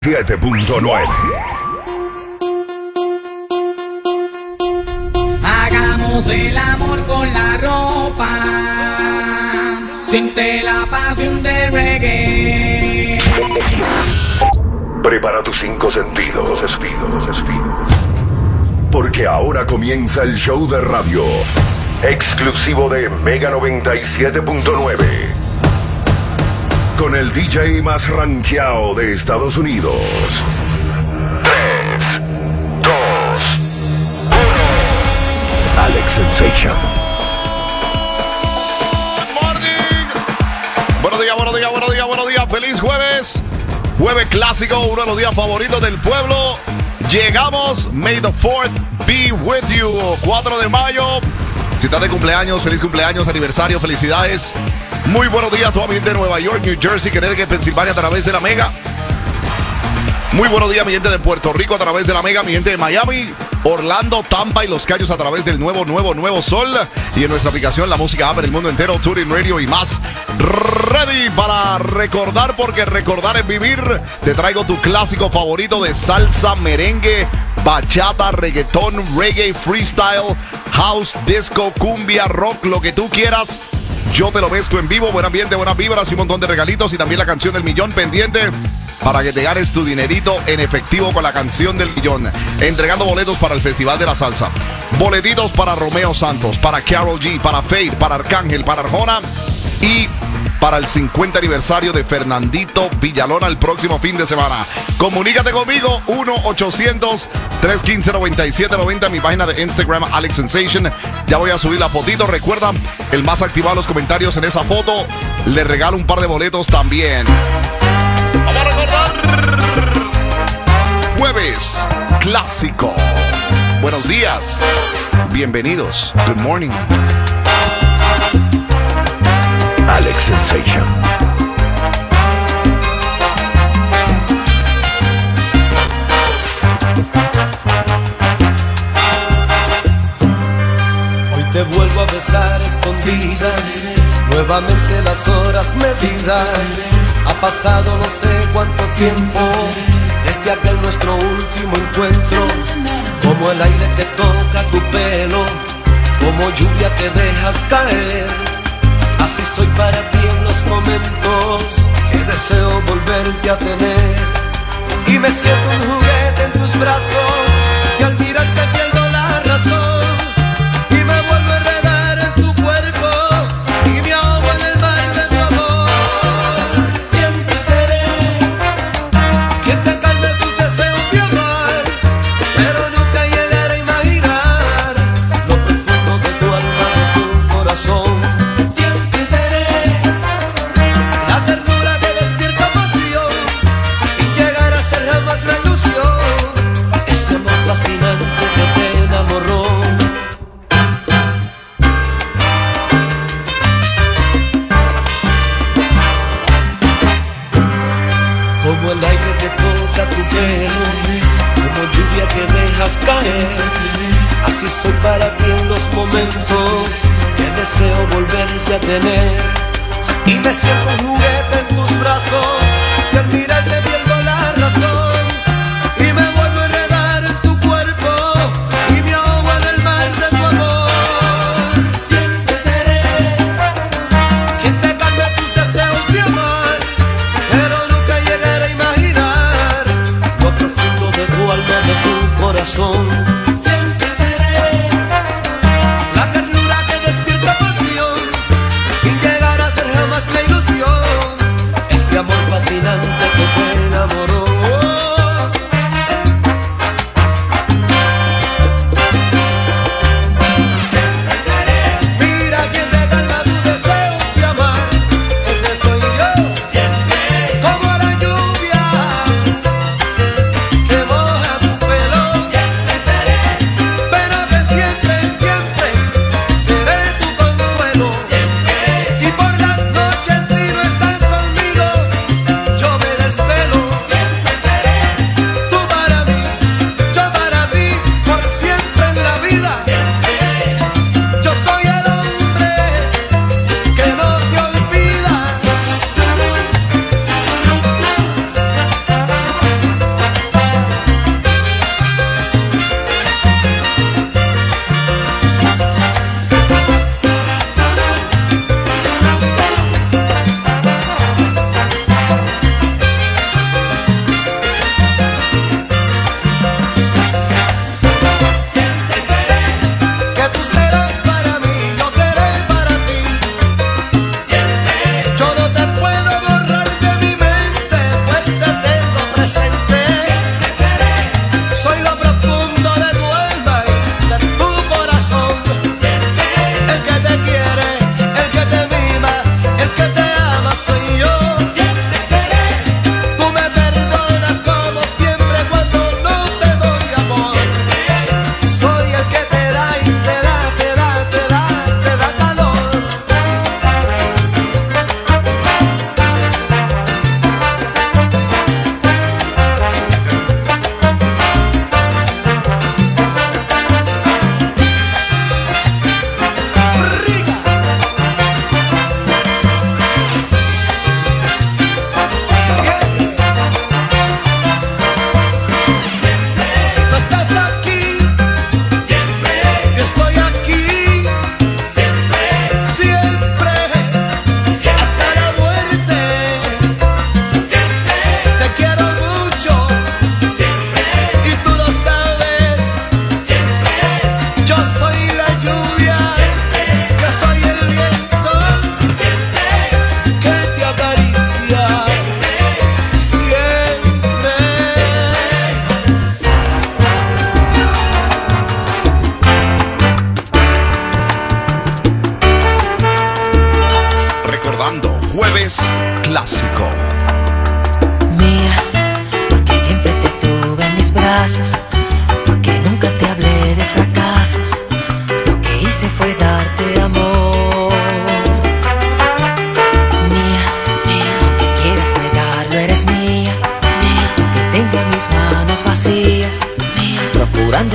7.9. Hagamos el amor con la ropa. Siente la pasión del reggae. Prepara tus 5 sentidos. Porque ahora comienza el show de radio exclusivo de Mega 97.9. Con el DJ más rankeado de Estados Unidos. 3, 2, 1. Alex Sensation. Buenos días. Feliz jueves. Jueves clásico, uno de los días favoritos del pueblo. Llegamos. May the 4th be with you. 4 de mayo. Si estás de cumpleaños, feliz cumpleaños, aniversario, felicidades. Muy buenos días a toda mi gente de Nueva York, New Jersey, Connecticut, Pensilvania a través de la Mega. Muy buenos días mi gente de Puerto Rico a través de la Mega, mi gente de Miami, Orlando, Tampa y Los Cayos a través del nuevo Sol. Y en nuestra aplicación La Música App en el mundo entero, TuneIn Radio y más. Ready para recordar, porque recordar es vivir. Te traigo tu clásico favorito de salsa, merengue, bachata, reggaetón, reggae, freestyle, house, disco, cumbia, rock, lo que tú quieras. Yo te lo mezclo en vivo, buen ambiente, buenas vibras y un montón de regalitos. Y también la canción del millón pendiente para que te ganes tu dinerito en efectivo con la canción del millón. Entregando boletos para el Festival de la Salsa. Boletitos para Romeo Santos, para Karol G, para Fade, para Arcángel, para Arjona y para el 50 aniversario de Fernandito Villalona el próximo fin de semana. Comunícate conmigo, 1-800-315-9790 en mi página de Instagram, Alex Sensation. Ya voy a subir la fotito. Recuerda, el más activado en los comentarios en esa foto, le regalo un par de boletos también. Vamos a recordar. Jueves clásico. Buenos días. Bienvenidos. Good morning. Alex Sensation. Hoy te vuelvo a besar escondidas, nuevamente las horas medidas. Ha pasado no sé cuánto tiempo desde aquel nuestro último encuentro. Como el aire que toca tu pelo, como lluvia que dejas caer. Así soy para ti en los momentos que deseo volverte a tener. Y me siento un juguete en tus brazos, que al mirarte pierdo la razón. Y me vuelvo a enredar en tu cuerpo, y me ahogo en el mar de tu amor. Siempre seré quien te calme tus deseos de amar, pero nunca llegaré a imaginar lo profundo de tu alma, de tu corazón. Fascinante que te enamoró. Como el aire que toca tu pelo, como lluvia que dejas caer. Así soy para ti en los momentos que deseo volverte a tener. Y me siento un juguete en tus brazos, que al mirarte pierdo la razón. Y me vuelvo a enredar en tu cuerpo, y me ahogo en el mar de tu amor. Siempre seré quien te calme tus deseos de amar, pero nunca llegaré a imaginar lo profundo de tu alma, de tu corazón. Siempre seré la ternura que despierta pasión, sin llegar a ser jamás la ilusión. Ese amor fascinante que te enamoró. Siempre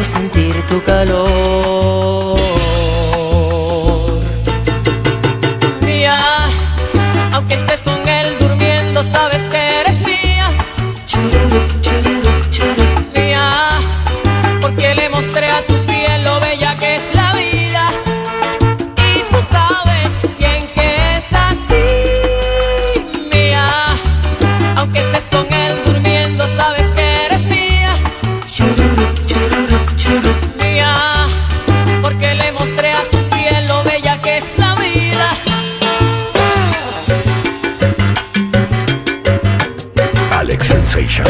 sentir tu calor. Mía, aunque estés con él durmiendo, sabes que eres mía. Mía, porque le mostré a tu piel lo bella que es la vida. Y tú sabes bien que es así. Mía, aunque estés con él durmiendo, sabes que eres mía. Mía, porque le mostré a tu piel lo bella que es la vida. Alex Sensation.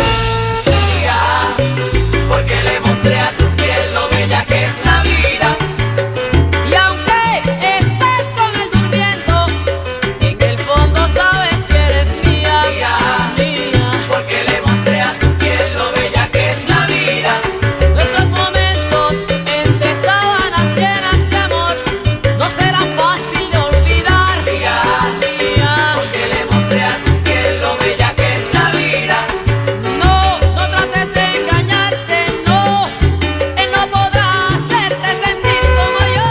Porque le mostré a tu piel lo bella que es la vida. Y aunque estés con él durmiendo, en el fondo sabes que eres mía. Mía, porque le mostré a tu piel lo bella que es la vida. Nuestros momentos entre sábanas llenas de amor no será fácil de olvidar. Mía, porque le mostré a tu piel lo bella que es la vida. No, no trates de engañarte, no. Él no podrá hacerte sentir como yo.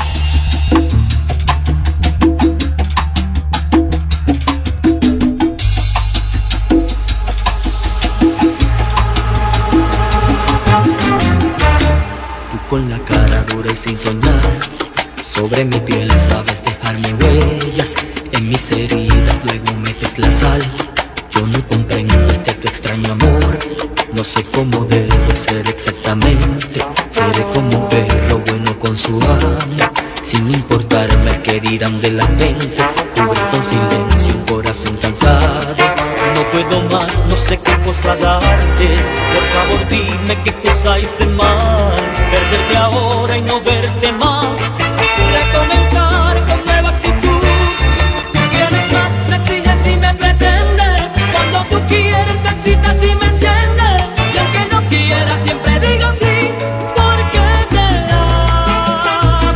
Tú con la cara dura y sin soñar, sobre mi piel sabes dejarme huellas. En mis heridas luego metes la sal. Yo no comprendo este tu extraño amor. No sé cómo debo ser exactamente. Seré como un perro bueno con su amo, sin importarme el que dirán de la gente. Cubre con silencio un corazón cansado. No puedo más, no sé qué cosa darte. Por favor dime qué cosa hice mal. Perderte ahora y no verte más. Recomenzar con nueva actitud. Tú quieres más, me exiges y me pretendes. Cuando tú quieres me excitas y me enciendes. Y aunque no quieras siempre digo sí, porque te amo.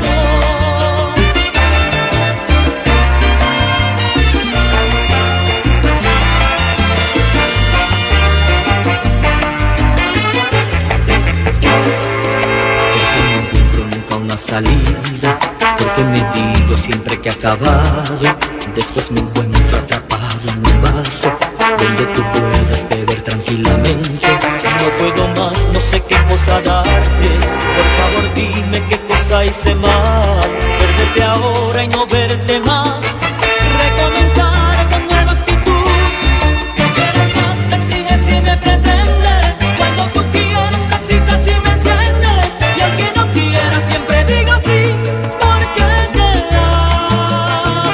Porque no encuentro nunca una salida, porque me digo siempre que he acabado. Después me encuentro atrapado en un vaso donde tú puedas beber tranquilamente. No puedo más, no sé qué cosa darte. Por favor dime qué cosa hice mal. Perderte ahora y no verte más. Recomenzar con nueva actitud. Tú quieres más, me exiges y me pretendes. Cuando tú quieres me excitas y me enciendes. Y aunque no quieras siempre digo sí, porque te amo.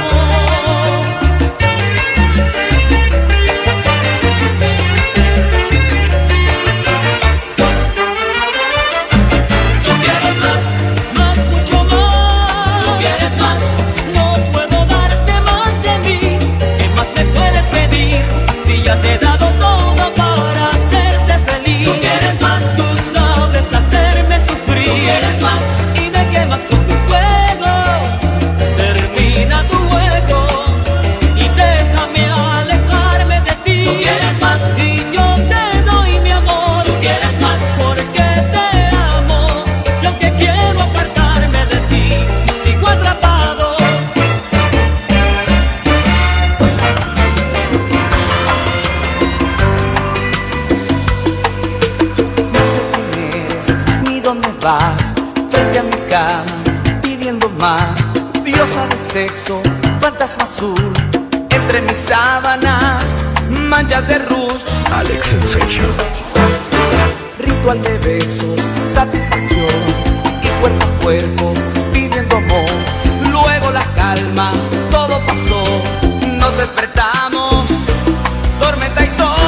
Tú quieres más, más, mucho más. Tú quieres más, no puedo darte más de mí. ¿Qué más me puedes pedir si ya te he dado todo para hacerte feliz? Tú quieres más, tú sabes hacerme sufrir. Tú quieres más y me quemas con tu fuego. Termina tu juego y déjame alejarme de ti. Tú quieres más y yo te doy mi amor. Tú quieres más porque te amo. Y aunque quiero apartarme de ti, sigo atrapado. No sé quién eres ni dónde vas, frente a mi cama pidiendo más. Diosa de sexo, fantasma azul, entre mis sábanas, manchas de rouge. Alex Sensation. Ritual de besos, satisfacción y cuerpo a cuerpo pidiendo amor. Luego la calma, todo pasó, nos despertamos, tormenta y sol.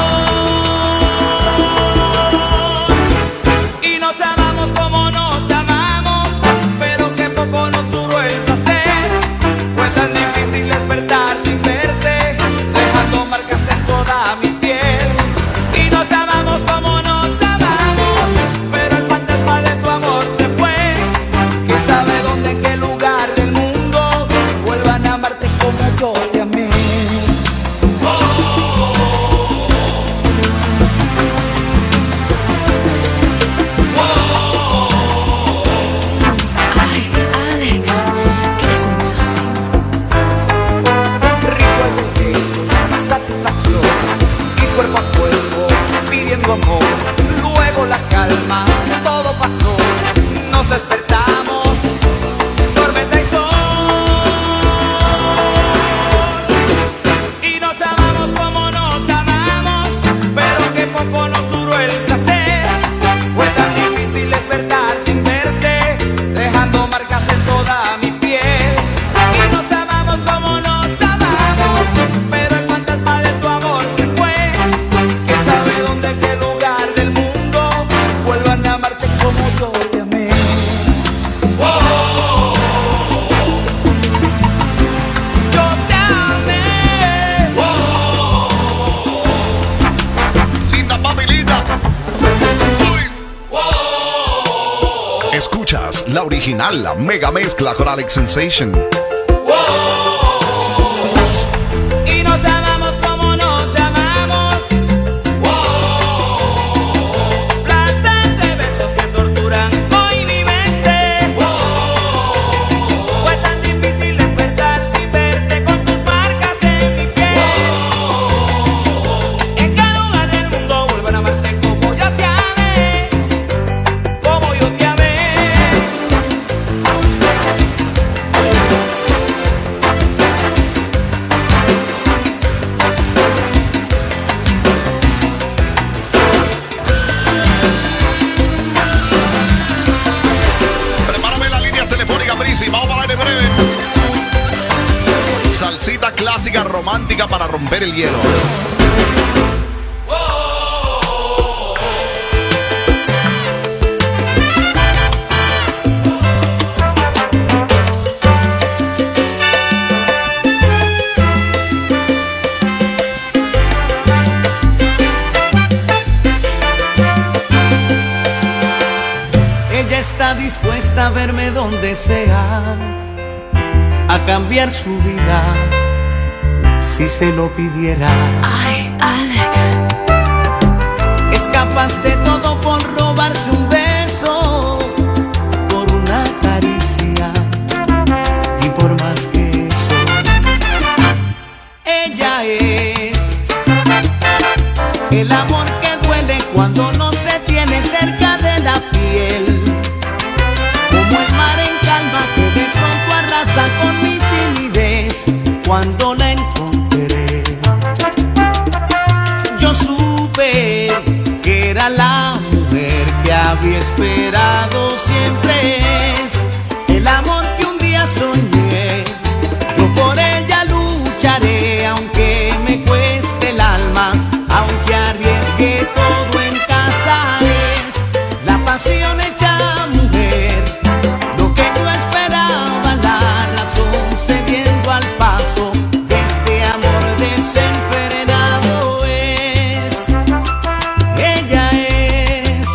Y nos amamos como nos amamos, pero que poco nos duró el placer. Fue tan difícil despertar sin verte, dejando marcas en toda mi piel. Y nos amamos como nos amamos, pero el fantasma de tu amor se fue. ¿Quién sabe dónde, en qué lugar del mundo vuelvan a amarte como yo te amé? amor, luego la calma, todo pasó, nos despertamos, tormenta y sol, y nos amamos como nos amamos, pero que poco nos duró el placer, fue tan difícil despertar sin verte, dejando marcas en toda mi piel, y nos amamos como nos amamos, pero el fantasma de tu amor se fue, quién sabe dónde, qué lugar del mundo, vuelvan a amarte como yo te amé. Oh, yo te amé. Oh, Linda papilita. Escuchas la original, la mega mezcla con Alex Sensation. y nos amamos como nos amamos. Placer de besos que torturan hoy mi mente. Fue tan difícil despertar sin verte con tus marcas en mi piel. En cada lugar del mundo vuelvan a amarte como yo te amé, como yo te amé. Prepárame la línea telefónica, Prisi. Vamos para el aire breve. Salsita clásica romántica para romper el hielo. Ella está dispuesta a verme donde sea, a cambiar su vida, si se lo pidiera. Ay, Alex. Es capaz de todo por robarse un beso, por una caricia y por más que eso. Ella es el amor que duele cuando no se tiene cerca de la piel, como el mar en calma que de pronto arrasa con mi timidez cuando la encontré. Yo supe que era la mujer que había esperado, siempre es el amor que un día soñé. Yo por ella lucharé, aunque me cueste el alma, aunque arriesgue todo en casa, es la pasión hecha mujer, lo que yo esperaba, la razón cediendo al paso de este amor desenfrenado es. Ella es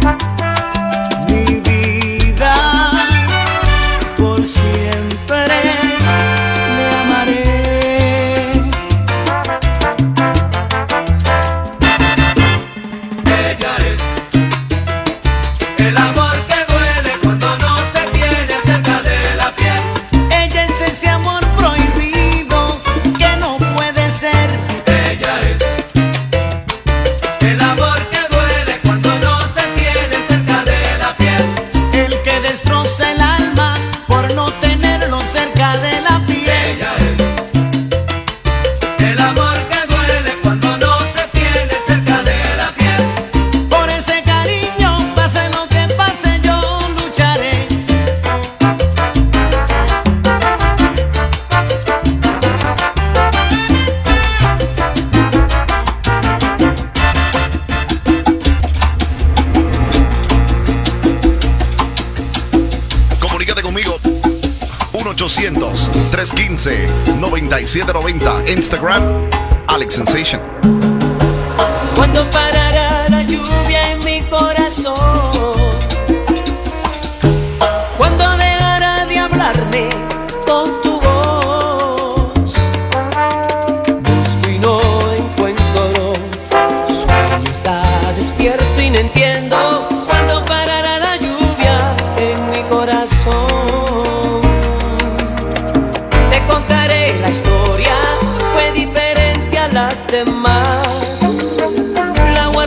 mi vida, por siempre le amaré. Ella es el amor que duele cuando no se tiene cerca de la piel. Ella es ese amor prohibido que no puede ser. Ella es el amor que duele cuando no se tiene cerca de la piel. El que destroza el alma por no tenerlo cerca de la piel. Ella es el amor que duele cuando no se tiene cerca de la piel. Por ese cariño, pase lo que pase, yo lucharé. Comunícate conmigo. 1-800-315-9790. Instagram, Alex Sensation. Cuando parará la lluvia en mi corazón, cuando dejará de hablarme con tu voz, busco y no encuentro, sueño está despierto y no entiendo. Cuando parará la lluvia en mi corazón, te contaré la historia, fue diferente a las demás. La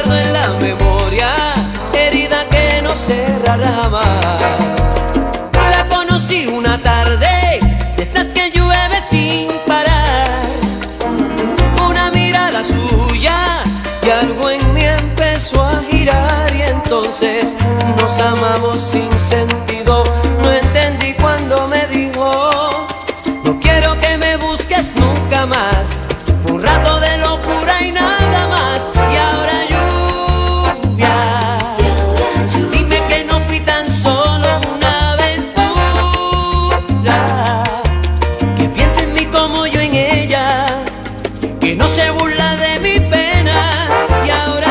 olvidar jamás. La conocí una tarde, de estas que llueve sin parar. Una mirada suya y algo en mí empezó a girar. Y entonces nos amamos sin sentido. No entendí cuando me dijo: no quiero que me busques nunca más. Fue un rato de locura y nada más. Y ahora lluvia, dime que no fui tan solo una aventura. Que piensa en mí como yo en ella, que no se burla de mi pena. Y ahora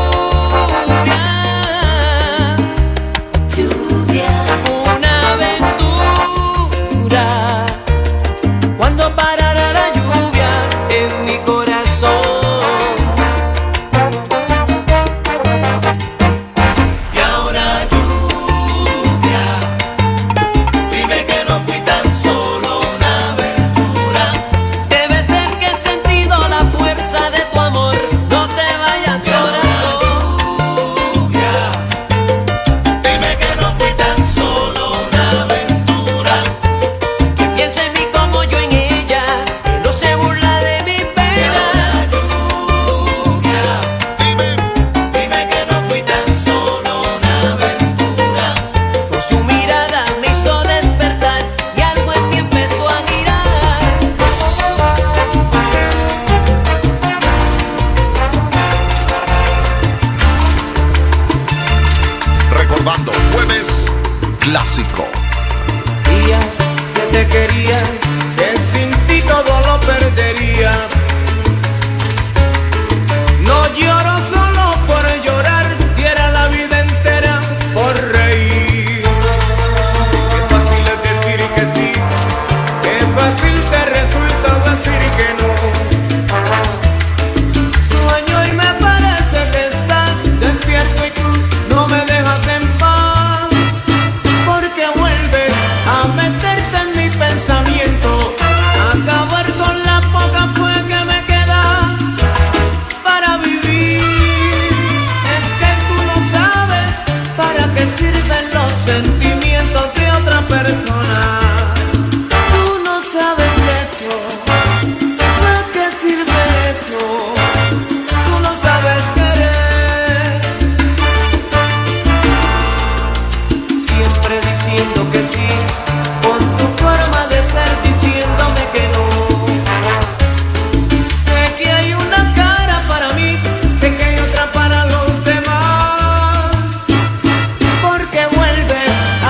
lluvia, una aventura. ¿Cuándo parará la lluvia en mi corazón? Y ahora lluvia, dime que no fui tan solo una aventura. Debe ser que he sentido la fuerza de tu amor. No te vayas, corazón. Lluvia, dime que no fui tan solo una aventura. Que piense en mí como yo en ella, que no se burla de mi pena. Lluvia, dime que no fui tan solo una aventura. Con su mirada me hizo despertar y algo en mí empezó a girar. Recordando, jueves clásico. Sabía que te quería, que sin ti todo lo perdería. No lloro solo por llorar, diera la vida entera por reír. Qué fácil es decir que sí, qué fácil te resulta decir que no. Sueño y me parece que estás despierto y tú no me dejas en paz. Porque vuelves a meterte en mi pensamiento, a acabar con la poca fe que me queda para vivir. Es que tú no sabes para qué sirven los sentimientos de otra persona. Tú no sabes eso, ¿para qué sirve eso? Tú no sabes querer. Siempre diciendo que sí, con tu forma de ser diciéndome que no. Sé que hay una cara para mí, sé que hay otra para los demás. Porque vuelves a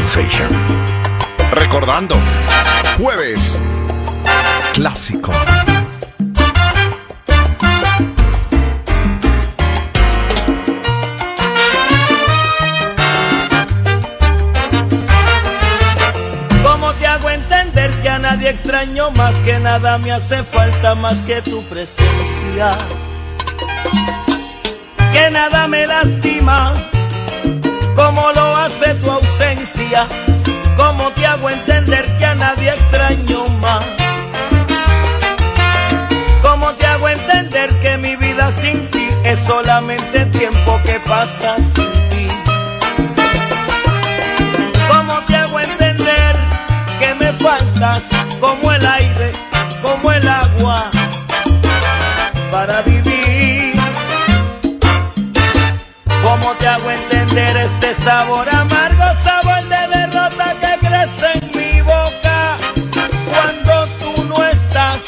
Sensation. Recordando, jueves clásico. ¿Cómo te hago entender que a nadie extraño más, que nada me hace falta más que tu presencia? Que nada me lastima como lo hace tu ausencia. ¿Cómo te hago entender que a nadie extraño más? ¿Cómo te hago entender que mi vida sin ti es solamente tiempo que pasa sin ti? ¿Cómo te hago entender que me faltas como el aire, como el agua para vivir? ¿Cómo te hago entender este sabor amargo, sabor de derrota que crece en mi boca cuando tú no estás?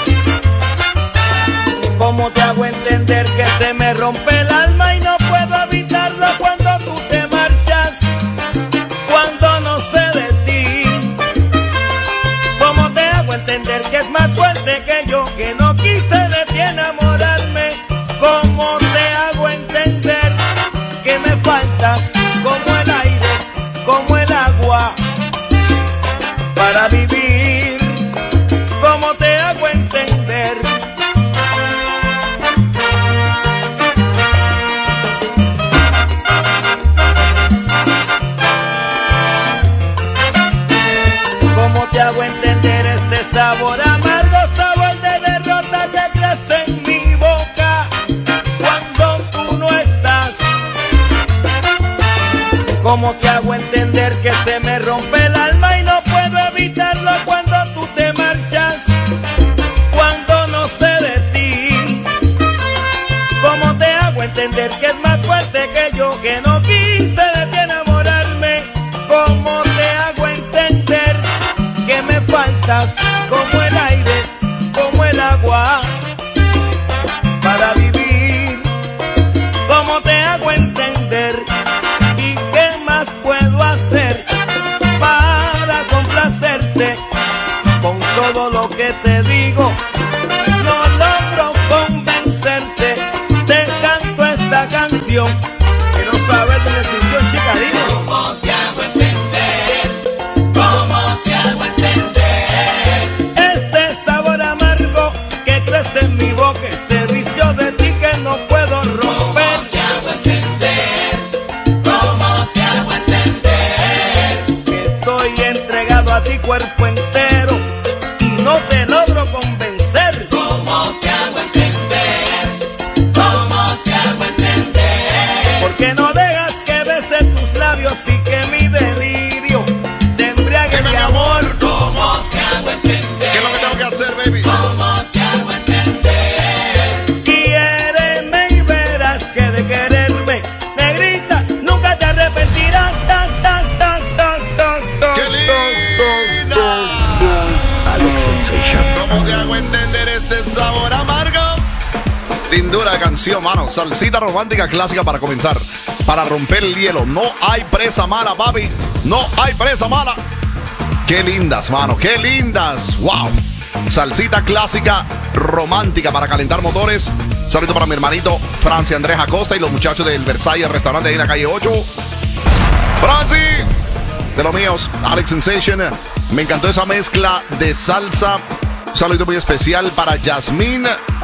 ¿Cómo te hago entender que se me rompe el alma y no puedo evitarlo cuando tú te marchas, cuando no sé de ti? ¿Cómo te hago entender que es más fuerte que yo, que no quise de ti enamorarme? ¿Cómo te hago entender que me faltas como el aire, como el agua para vivir? ¿Cómo te hago entender? ¿Cómo te hago entender este sabor amargo, sabor de derrota que crece en mi boca cuando tú no estás? ¿Cómo te hago entender que se me rompe el alma y no puedo evitarlo cuando tú te marchas, cuando no sé de ti? ¿Cómo te hago entender que es más fuerte que yo, que no quise de ti enamorarme? ¿Cómo te hago entender que me faltas como el aire, como el agua para vivir? ¿Cómo te hago entender? ¿Y qué más puedo hacer para complacerte con todo lo que te digo? No logro convencerte, te canto esta canción que no sabes de descripción, chica, dime. ¿Cómo te hago entender? ¿Cómo te hago entender? Este sabor amargo que crece en mi boca, ese vicio de ti que no puedo romper. ¿Cómo te hago entender? ¿Cómo te hago entender? Que estoy entregado a ti cuerpo entero y no te logro convencer. ¿Cómo te hago entender? ¿Cómo te hago entender? Porque no dejas que bese tus labios y que mi delirio te embriague mi amor. ¿Cómo te hago entender? ¿Qué es lo que tengo que hacer, baby? ¿Cómo te hago entender? Quiéreme y verás que de quererme, negrita, nunca te arrepentirás. ¡Qué linda! Alex Sensation. ¿Cómo te hago entender este sabor amargo? Lindura de canción, mano. Salsita romántica clásica para comenzar, para romper el hielo. No hay presa mala, papi. No hay presa mala. Qué lindas, mano. Qué lindas. Wow. Salsita clásica romántica para calentar motores. Saludo para mi hermanito Franci Andrés Acosta y los muchachos del Versailles restaurante ahí en la calle 8. Franci, de los míos, Alex Sensation. Me encantó esa mezcla de salsa. Un saludo muy especial para Yasmín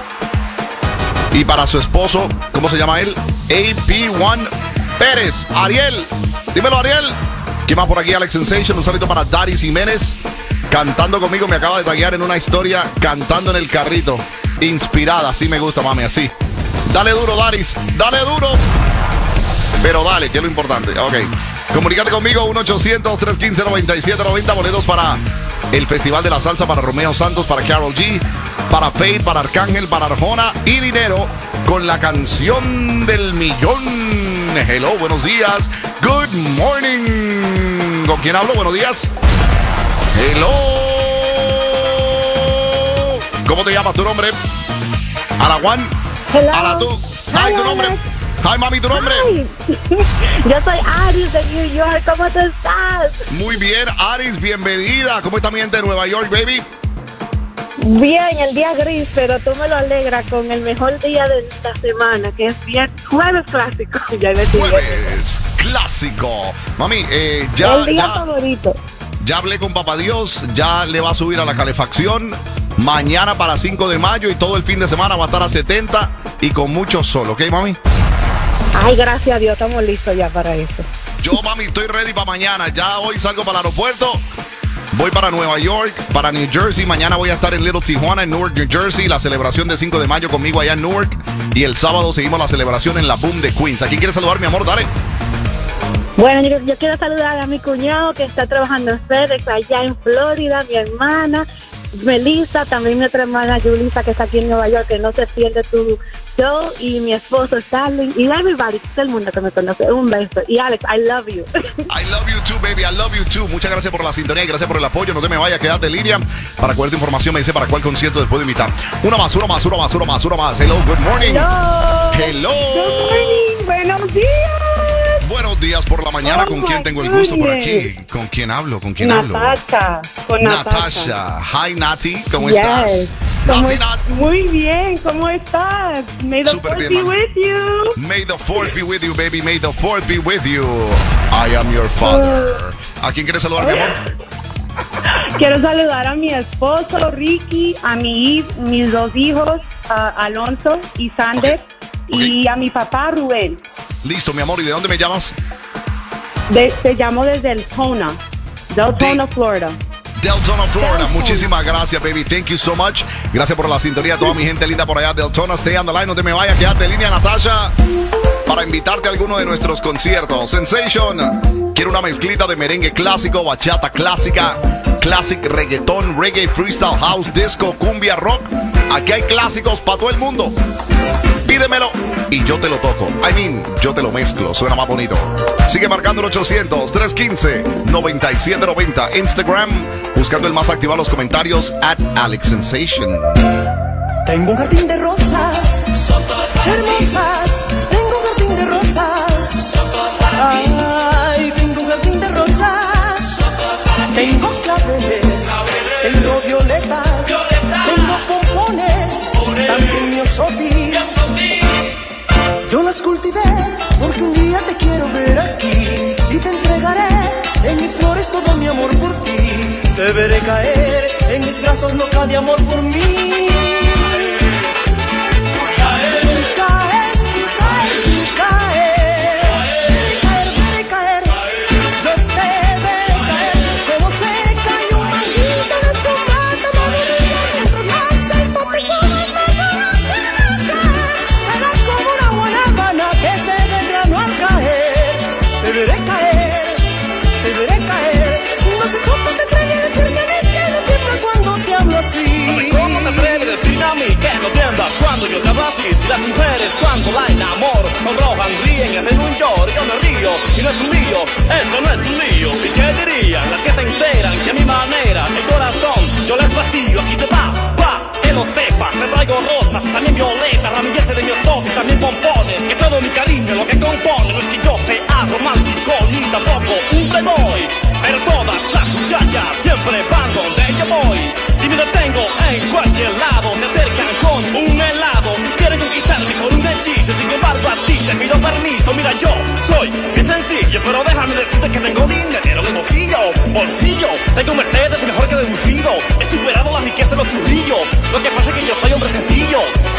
y para su esposo, ¿cómo se llama él? AP1 Pérez. Ariel, dímelo, Ariel. ¿Qué más por aquí? Alex Sensation. Un saludo para Daris Jiménez, cantando conmigo. Me acaba de taguear en una historia cantando en el carrito. Inspirada, así me gusta, mami, así. Dale duro, Daris, dale duro. Pero dale, que es lo importante. Ok. Comunícate conmigo, 1-800-315-9790. Boletos para el Festival de la Salsa, para Romeo Santos, para Karol G, para Faith, para Arcángel, para Arjona, y dinero con la canción del millón. Hello, buenos días. Good morning. ¿Con quién hablo? Buenos días. Hello. ¿Cómo te llamas? ¿Tu nombre? A la Juan. Hello. A la tú. Ay, tu nombre. Ay, mami, ¿tu nombre? Hi. Yo soy Aris de New York. ¿Cómo tú estás? Muy bien, Aris, bienvenida. ¿Cómo está mi gente de Nueva York, baby? Bien, el día gris, pero tú me lo alegras con el mejor día de la semana, que es jueves clásico. Jueves clásico. Mami, el día favorito. Ya hablé con Papá Dios, ya le va a subir a la calefacción. Mañana para 5 de mayo y todo el fin de semana va a estar a 70 y con mucho sol, ¿ok, mami? Ay, gracias a Dios, estamos listos ya para eso. Yo, mami, estoy ready para mañana. Ya hoy salgo para el aeropuerto. Voy para Nueva York, para New Jersey. Mañana voy a estar en Little Tijuana, en Newark, New Jersey. La celebración de 5 de mayo conmigo allá en Newark. Y el sábado seguimos la celebración en la Boom de Queens. ¿A quién quieres saludar, mi amor? Dale. Bueno, yo quiero saludar a mi cuñado que está trabajando en FedEx allá en Florida, mi hermana Melissa, también mi otra hermana Julissa que está aquí en Nueva York, que no se pierde tu show, y mi esposo Starling, y everybody, todo el mundo que me conoce. Un beso. Y Alex, I love you. I love you too, baby. I love you too. Muchas gracias por la sintonía y gracias por el apoyo. No te me vayas, quédate en línea para cualquier información. Me dice para cuál concierto después de invitar. Una más. Hello, good morning. Hello. Good morning. Buenos días. Buenos días por la mañana. ¿Con quién tengo el gusto por aquí? ¿Con quién hablo? Natasha. Con Natasha. Hi, Nati. ¿Cómo estás? Muy bien. ¿Cómo estás? May the Super 4th bien, be with you. May the 4th be with you, baby. May the 4th be with you. I am your father. ¿A quién quieres saludar, mi amor? Quiero saludar a mi esposo Ricky, a mis dos hijos, Alonso y Sander, y a mi papá Rubén. Listo, mi amor. ¿Y de dónde me llamas? Te llamo desde Deltona, Florida. Deltona, Florida. Muchísimas gracias, baby. Thank you so much. Gracias por la sintonía. Toda mi gente linda por allá, Deltona. Stay on the line. No te me vayas. Quédate en línea, Natasha, para invitarte a alguno de nuestros conciertos. Sensation. Quiero una mezclita de merengue clásico, bachata clásica, classic reggaetón, reggae, freestyle, house, disco, cumbia, rock. Aquí hay clásicos para todo el mundo. Pídemelo y yo te lo toco. Yo te lo mezclo. Suena más bonito. Sigue marcando el 800-315-9790. Instagram, buscando el más activo a los comentarios, @AlexSensation. Tengo un jardín de rosas, son todas hermosas. Tengo un jardín de rosas, son todas para mí. Ay, tengo un jardín de rosas, son todas para mí. Tengo claveles, tengo violetas, tengo pompones, también miosotis. Yo las cultivé porque un día te quiero ver aquí y te entregaré en mis flores todo mi amor por ti. Te veré caer en mis brazos loca de amor por mí. Cuando yo te hablo así, si las mujeres cuando la enamoro sonrojan, ríen y hacen un lloro, yo me río y no es un lío, esto no es un lío. ¿Y qué dirían las que se enteran que a mi manera el corazón yo les vacío? Aquí te va, que lo sepas, te traigo rosas, también violetas, ramilletes de miosotis, también pompones, que todo mi cariño lo que compone. No es que yo sea romántico ni tampoco un playboy, pero todas las muchachas siempre van donde yo voy. Si me detengo en cualquier lado, se acercan con un helado, quieren conquistarme con un hechizo. Sin embargo a ti te pido permiso. Mira, yo soy bien sencillo, pero déjame decirte que tengo dinero en el bolsillo. Tengo un Mercedes mejor que deducido. He superado la riqueza de los churrillos. Lo que pasa es que yo soy hombre sencillo,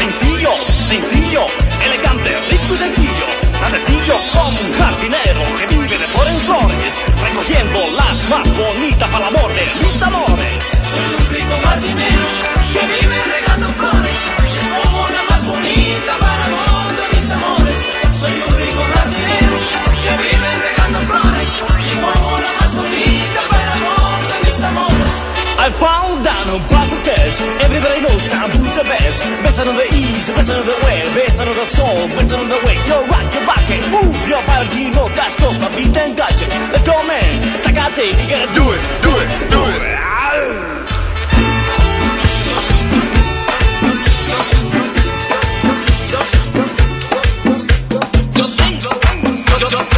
elegante, rico y sencillo. Tan sencillo como un jardinero que vive de flor en flores, recogiendo las más bonitas para el amor de mis amores. Soy un rico jardinero que vive regando flores, es como la más bonita para el amor de mis amores. Soy un rico jardinero que vive regando flores, es como la más bonita para el amor de mis amores. I fall down on test. Everybody knows Taboo's the best. Best on the east, best on the west, best on the soul, best on the way. You're rock your back and move your body, no dash, no beat and touch it. Let's go, man. Sakate, you gotta do it.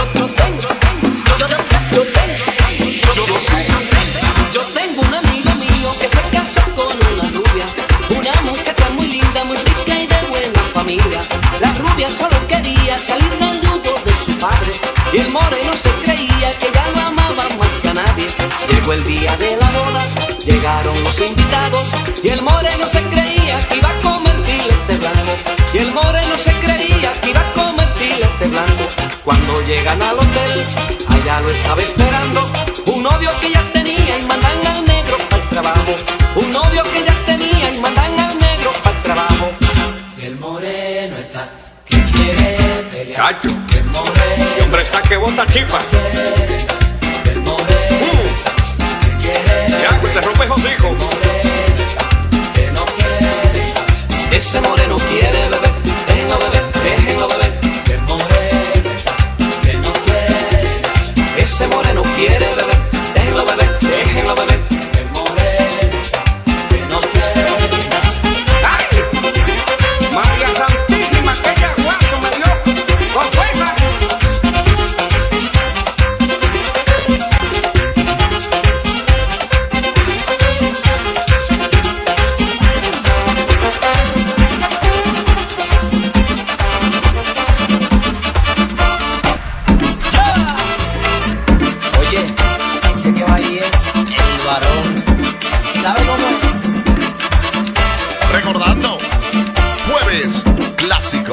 Yo tengo un amigo mío que se casó con una rubia, una muchacha muy linda, muy rica y de buena familia. La rubia solo quería salir del yugo de su padre y el moreno se creía que ya no amaba más que a nadie. Llegó el día de la boda, llegaron los invitados y el moreno se creía que iba a comer filete blanco. Y el moreno se creía que iba a comer filete blanco. Cuando llegan al hotel, allá lo estaba esperando un novio que ya tenía y mandan al negro para el trabajo. Un novio que ya tenía y mandan al negro para el trabajo. El moreno está que quiere pelear. Chacho, El moreno, ese hombre está que bota chipa. el moreno que quiere. Ya, pues se rompe el hocico. Que no quiere. Ese moreno quiere beber. Déjenlo beber, déjenlo beber. El moreno que no quiere. Ese moreno quiere beber. Déjenlo beber, déjenlo beber. El moreno que no quiere. ¡Ay! María Santísima, que yaguazo me dio con fuerza. Oye, ese que va ahí es el varón. ¿Sabe cómo es? Recordando, jueves clásico.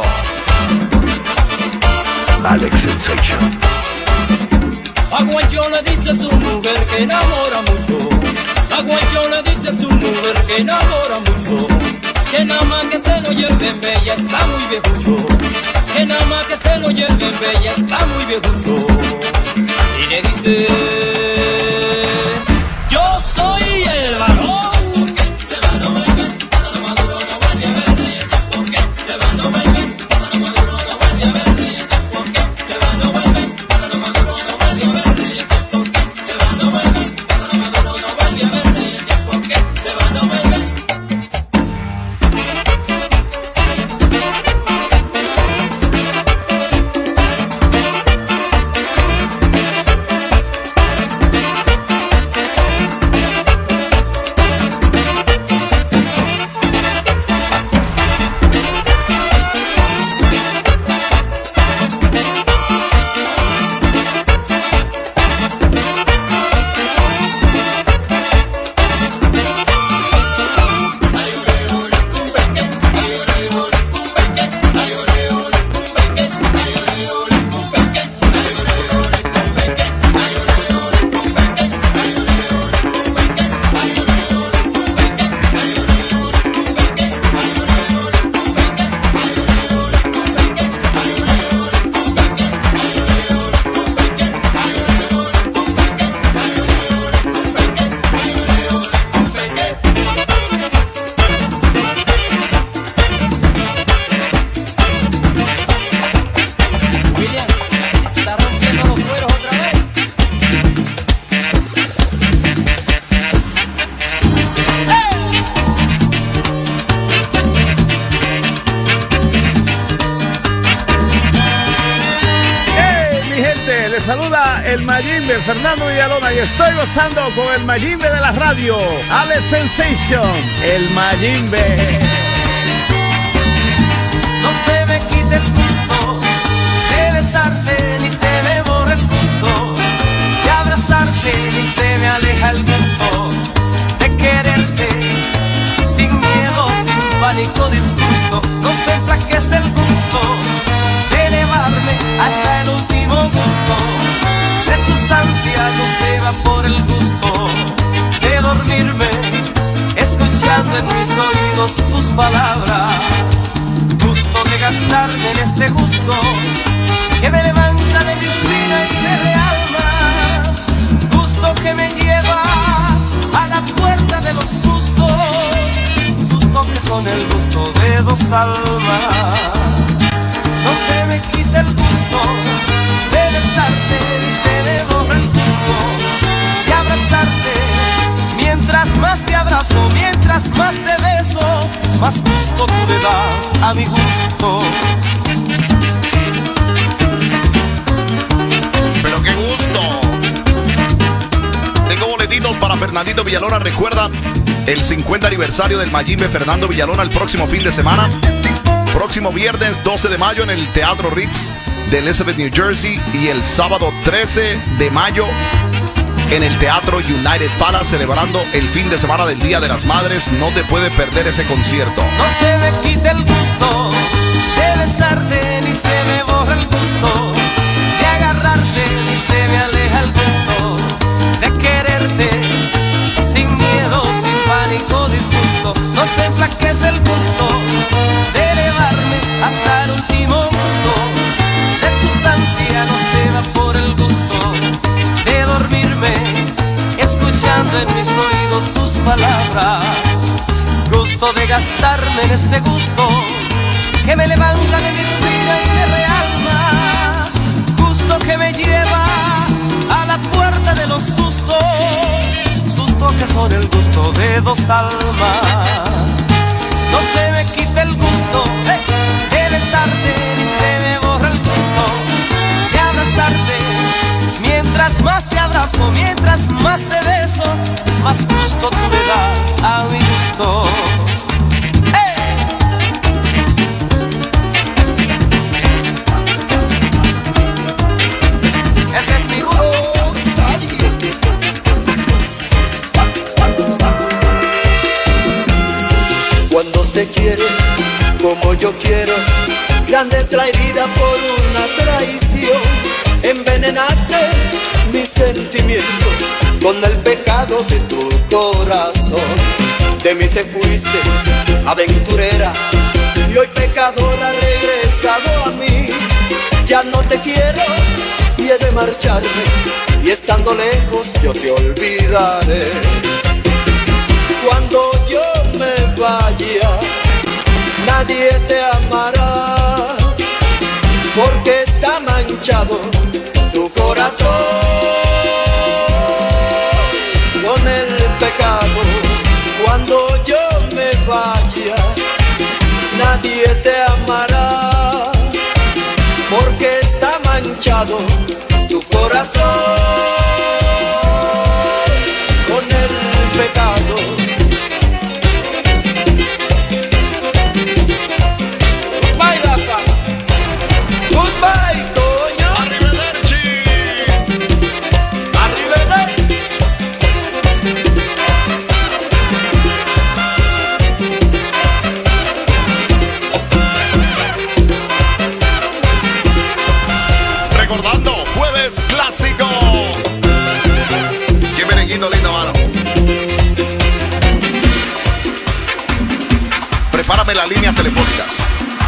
Alex Sensation. A Guayo le dice a su mujer que enamora mucho. A Guayo le dice a su mujer que enamora mucho. Que nada más que se lo lleven bella está muy viejucho. Que nada más que se lo lleven bella está muy viejucho. Y le dice: yo soy el varón. Saluda el Mayimbe, Fernando Villalona, y estoy gozando con el Mayimbe de la radio, Alex Sensation, el Mayimbe. No se me quita el gusto de besarte, ni se me borra el gusto de abrazarte, ni se me aleja el gusto de quererte, sin miedo, sin pánico, disgusto. No se enflaquece el gusto de elevarme hasta el último gusto de tus ansias. No se va por el gusto de dormirme escuchando en mis oídos tus palabras. Gusto de gastarme en este gusto que me levanta de mi espina y de alma. Gusto que me lleva a la puerta de los sustos, sustos que son el gusto de dos almas. No se me quita el gusto de besarte, ni se me borra el gusto de abrazarte. Mientras más te abrazo, mientras más te beso, más gusto tú le das a mi gusto. a Fernandito Villalona. Recuerda el 50 aniversario del Mayimbe Fernando Villalona el próximo fin de semana. Próximo viernes 12 de mayo en el Teatro Ritz de Elizabeth, New Jersey. Y el sábado 13 de mayo en el Teatro United Palace, celebrando el fin de semana del Día de las Madres. No te puedes perder ese concierto. No se me quita el gusto de besarte, ni se me borra el gusto de agarrarte, ni se me aleja el gusto de quererte, sin miedo, sin pánico, disgusto. No se enflaquece el gusto de elevarme hasta el último gusto de tus ansias. No se va por el gusto de dormirme escuchando en mis oídos tus palabras. Gusto de gastarme en este gusto que me levanta, me inspira y me realma. Gusto que me lleva a la puerta de los sustos, sustos que son el gusto de dos almas. No se me quita el gusto de besarte, ni se me borra el gusto de abrazarte. Mientras más te abrazo, mientras más te beso, más gusto tú le das a mi gusto. Ese es mi gusto. Cuando se quiere como yo quiero, grande es la herida por una traición. Envenenaste mis sentimientos con el pecado de tu corazón. De mí te fuiste, aventurera, y hoy pecadora regresado a mí. Ya no te quiero y he de marcharme, y estando lejos yo te olvidaré. Cuando yo me vaya, nadie te amará, porque está manchado tu corazón con el pecado. Cuando yo me vaya, nadie te amará, porque está manchado tu corazón con el pecado. Goodbye, Rafa. Goodbye, Toño. Arrivederci. Arrivederci. Recordando, jueves clásico. Qué merenguito lindo, mano. Prepárame las líneas telefónicas.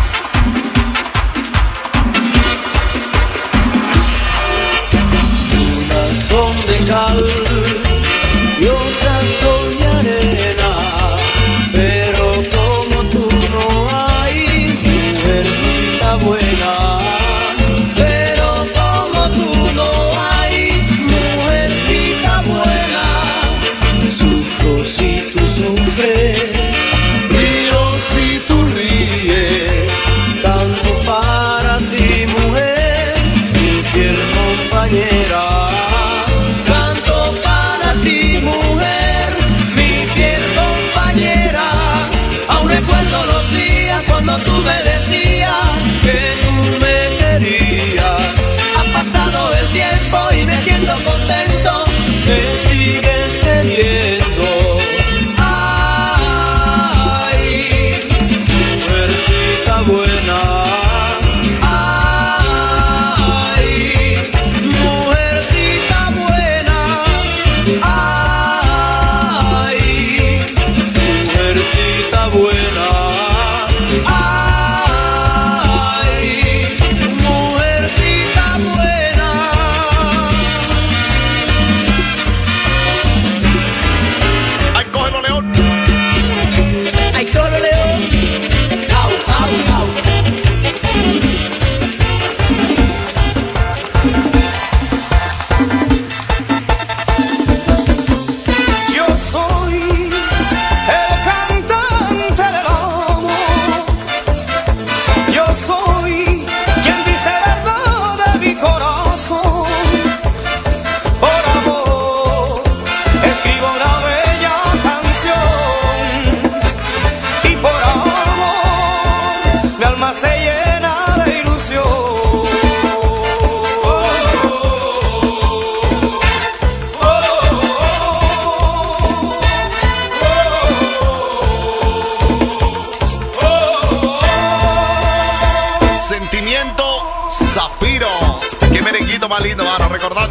Unas son de cal y otras son de arena, pero como tú no hay mujercita buena. Pero como tú no hay mujercita buena. Sufro si tú sufres, río si tú ríes. Canto para ti, mujer, mi fiel compañera. Canto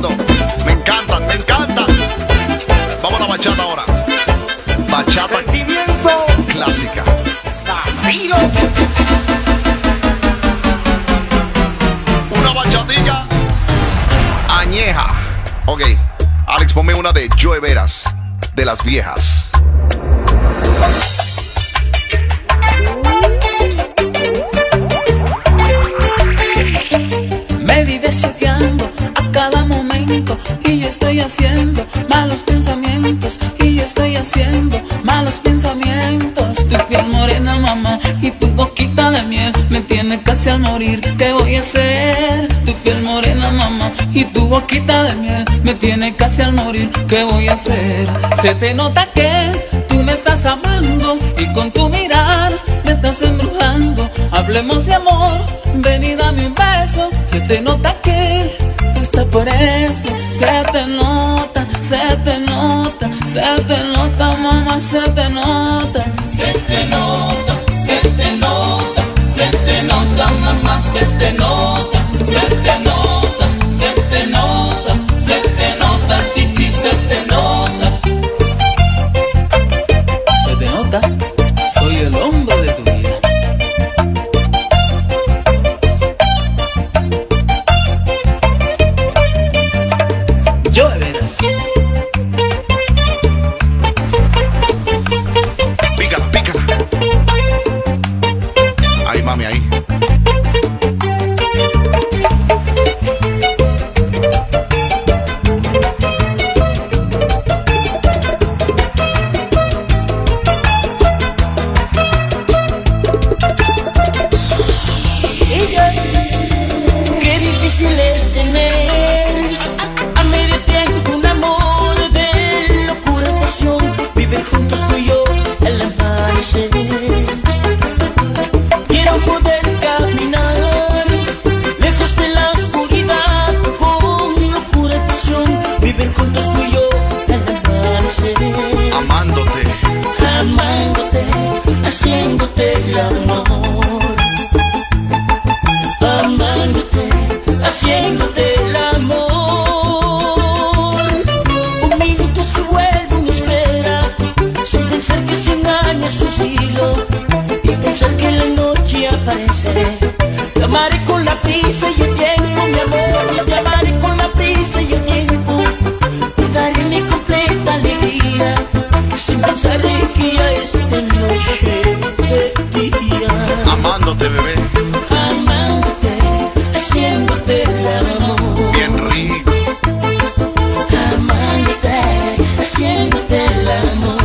bailando. Me encantan, me encantan. Vamos a la bachata ahora. Bachata clásica. Zafiro. Una bachatilla añeja. Ok, Alex, ponme una de Joe Veras, de las viejas. Me vives chateando a cada momento y yo estoy haciendo malos pensamientos y yo estoy haciendo malos pensamientos. Tu piel morena, mamá, y tu boquita de miel me tiene casi al morir. ¿Qué voy a hacer? Tu piel morena, mamá, y tu boquita de miel me tiene casi al morir. ¿Qué voy a hacer? Se te nota que tú me estás amando y con tu mirar me estás embrujando. Hablemos de amor, ven y dame un beso. Se te nota que tú estás por eso. Se te nota, se te nota, se te nota, mamá, se te nota. Se te nota, se te nota, se te nota, mamá, se te nota, se te nota, se te nota, se te nota, chichi, se te nota. Se te nota, soy el hombre de tu vida. Yo de veras. Pícala, pícala. Ahí, mami, ahí. Qué difícil es tener a medio tiempo un amor de locura y pasión. Vivir juntos tú y yo al amanecer. Quiero poder caminar lejos de la oscuridad con locura y pasión. Vivir juntos tú y yo al amanecer. Amándote, Amándote, haciéndote el amor. Amándote, haciéndote el amor. Un minuto se vuelve una espera, sin pensar que 100 años es un siglo, y pensar que la noche apareceré. Te amaré con la prisa y el tiempo, mi amor. Te amaré con la prisa y el tiempo. Te daré mi completa alegría, sin pensar en que ya es de noche, de día. amándote, bebé. Amándote, haciéndote el amor. Bien rico. Amándote, haciéndote el amor.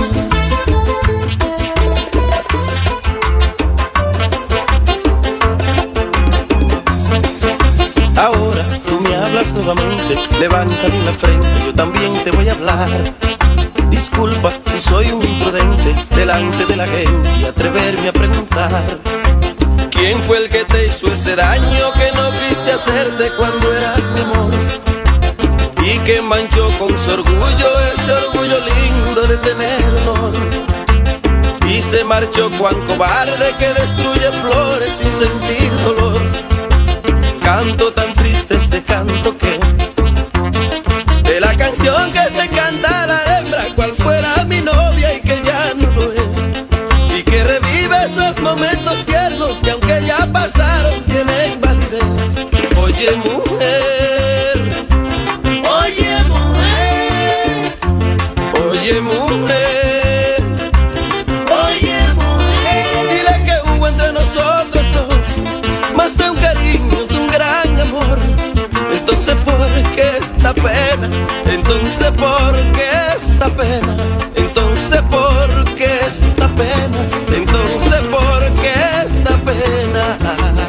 Ahora tú me hablas nuevamente, levántame la frente, yo también te voy a hablar. Disculpa si soy un imprudente delante de la gente y atreverme a preguntar: ¿quién fue el que te hizo ese daño que no quise hacerte cuando eras mi amor? Y que manchó con su orgullo, ese orgullo lindo de tener honor. Y se marchó cuan cobarde que destruye flores sin sentir dolor. Canto tan triste este canto que de la canción que se canta a la hembra, cual fuera mi novia y que ya no lo es, y que revive esos momentos tiernos que aunque ya pasaron tienen validez. Oye mujer, Oye mujer, oye mujer, oye mujer. dile que hubo entre nosotros dos más de un cariño, de un gran amor. Entonces ¿por qué esta pena? Entonces ¿por qué esta pena? Entonces ¿por qué esta pena? Entonces ¿por qué esta pena?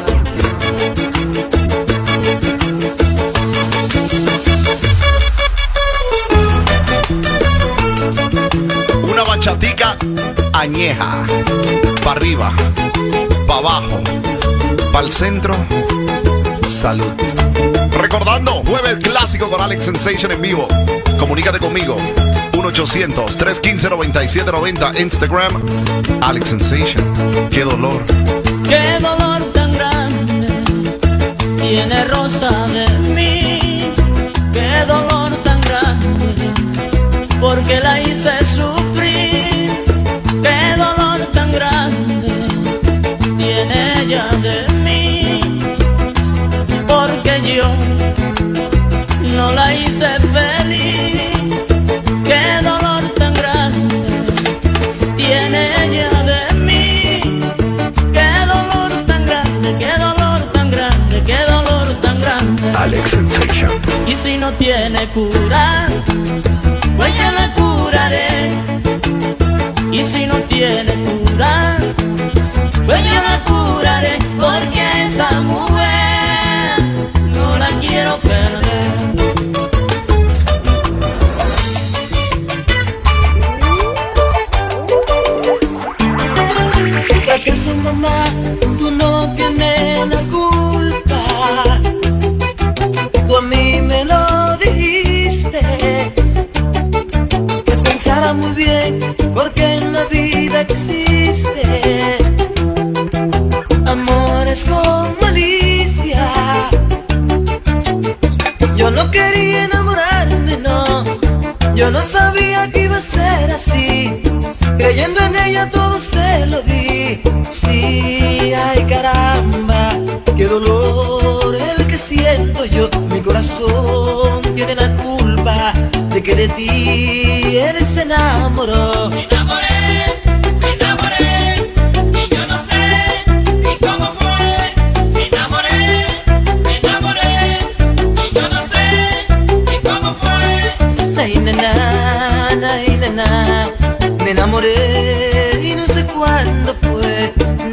Una bachatica añeja. Pa' arriba, pa' abajo, pa' el centro. Salud. Recordando, jueves clásico con Alex Sensation en vivo. Comunícate conmigo. 1-800-315-9790. Instagram, Alex Sensation. Qué dolor. Qué dolor tan grande tiene Rosa de mí. Qué si no tiene cura, pues yo la curaré. y si no tiene cura, Pues yo la curaré, porque a esa mujer no la quiero perder. si fracasa mamá, tú no tienes la culpa. Tú a mí me lo dijiste, que pensara muy bien, porque en la vida existe amores con malicia. Yo no quería enamorarme, no, yo no sabía que iba a ser así. Creyendo en ella todo se lo di. Sí, ay caramba, qué dolor el que siento yo. Mi corazón tiene la culpa de que de ti él se enamoró. Me enamoré, y yo no sé ni cómo fue. Me enamoré, y yo no sé ni cómo fue. Ay, nena, me enamoré y no sé cuándo fue.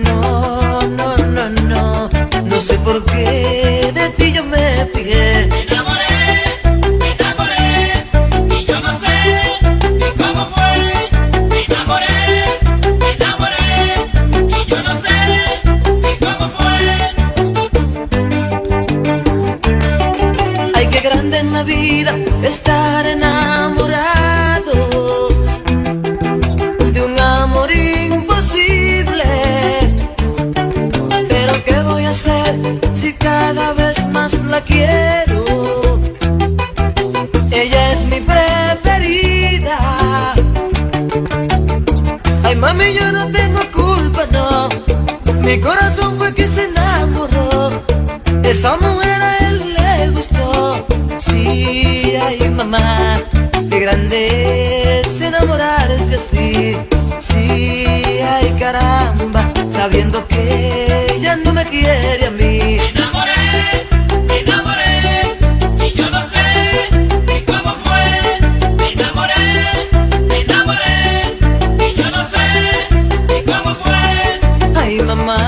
No sé por qué de ti yo me fijé. Me enamoré, y yo no sé ni cómo fue. Me enamoré, y yo no sé ni cómo fue. Ay, qué grande en la vida estar enamorado de un amor imposible. Pero ¿qué voy a hacer si cada vez más la quiero? Ella es mi preferida. Ay, mami, yo no tengo culpa, no. Mi corazón fue que se enamoró. Esa mujer a él le gustó. Sí, ay, mamá, qué grande es enamorarse así. Sí, ay, caramba, sabiendo que ella no me quiere a mí. Me enamoré, y yo no sé ni cómo fue. Me enamoré, y yo no sé ni cómo fue. Ay,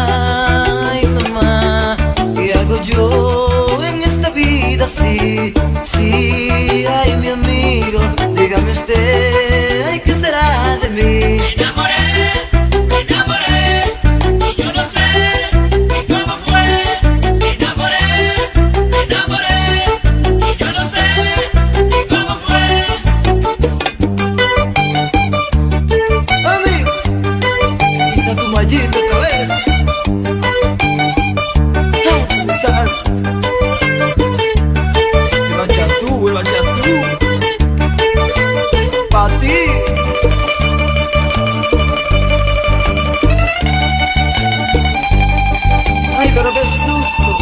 mamá, ¿qué hago yo en esta vida? Sí, ay, mi amigo, dígame usted, ay, ¿qué será de mí? Me enamoré, y yo no sé ni cómo fue. Me enamoré, y yo no sé ni cómo fue. Amigo, quita tu mallín otra vez. El bachatú, pa' ti. Ay, pero qué susto.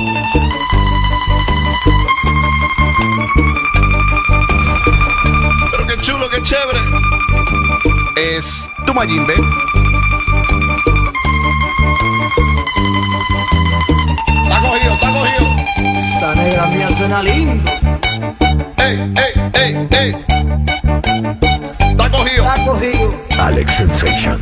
Pero qué chulo, qué chévere. Es tu Mayimbe. Está cogido. Esa negra mía suena lindo. ¡Ey! Está cogido. Alex Sensation.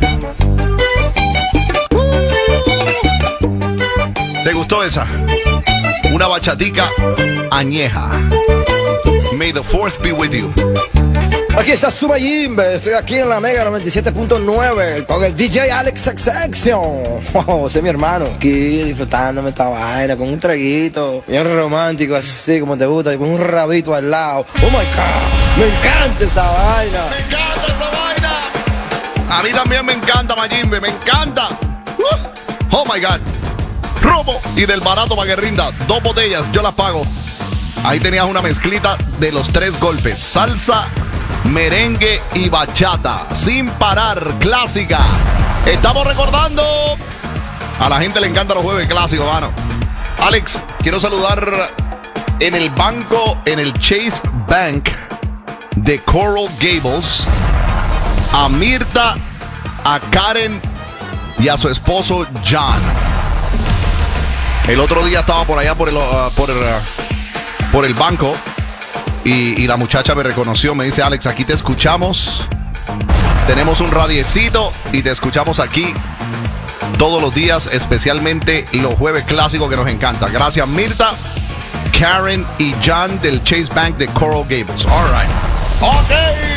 ¿Te gustó esa? Una bachatica añeja. May the 4th be with you. Aquí está su Mayimbe, estoy aquí en la Mega 97.9 con el DJ Alex Sensation. Ese es mi hermano, aquí disfrutándome esta vaina con un traguito bien romántico, así como te gusta, y con un rabito al lado. Oh my God, me encanta esa vaina. A mí también me encanta Mayimbe, me encanta. Oh my God. Robo y del barato para que rinda. 2 botellas, yo las pago. Ahí tenías una mezclita de los 3 golpes. Salsa, merengue y bachata. Sin parar, clásica. Estamos recordando. A la gente le encantan los jueves clásicos, mano. Alex, quiero saludar en el banco, en el Chase Bank de Coral Gables, a Mirta, a Karen y a su esposo John. El otro día estaba por allá por el banco y la muchacha me reconoció, me dice, Alex, aquí te escuchamos. Tenemos un radiecito y te escuchamos aquí todos los días, especialmente los jueves clásicos que nos encanta. Gracias, Mirta, Karen y John del Chase Bank de Coral Gables. All right. Ok.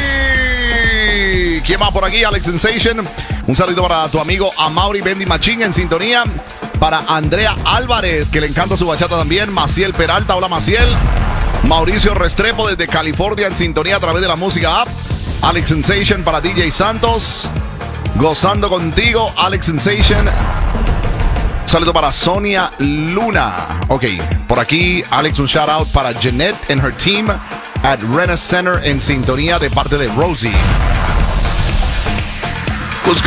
¿Quién va por aquí? Alex Sensation. Un saludo para tu amigo Amaury Bendy Machín en sintonía. Para Andrea Álvarez, que le encanta su bachata también. Maciel Peralta. Hola, Maciel. Mauricio Restrepo desde California en sintonía a través de la música app. Alex Sensation para DJ Santos. Gozando contigo, Alex Sensation. Saludo para Sonia Luna. Ok, por aquí, Alex, un shout out para Jeanette and her team at Renner Center en sintonía de parte de Rosie.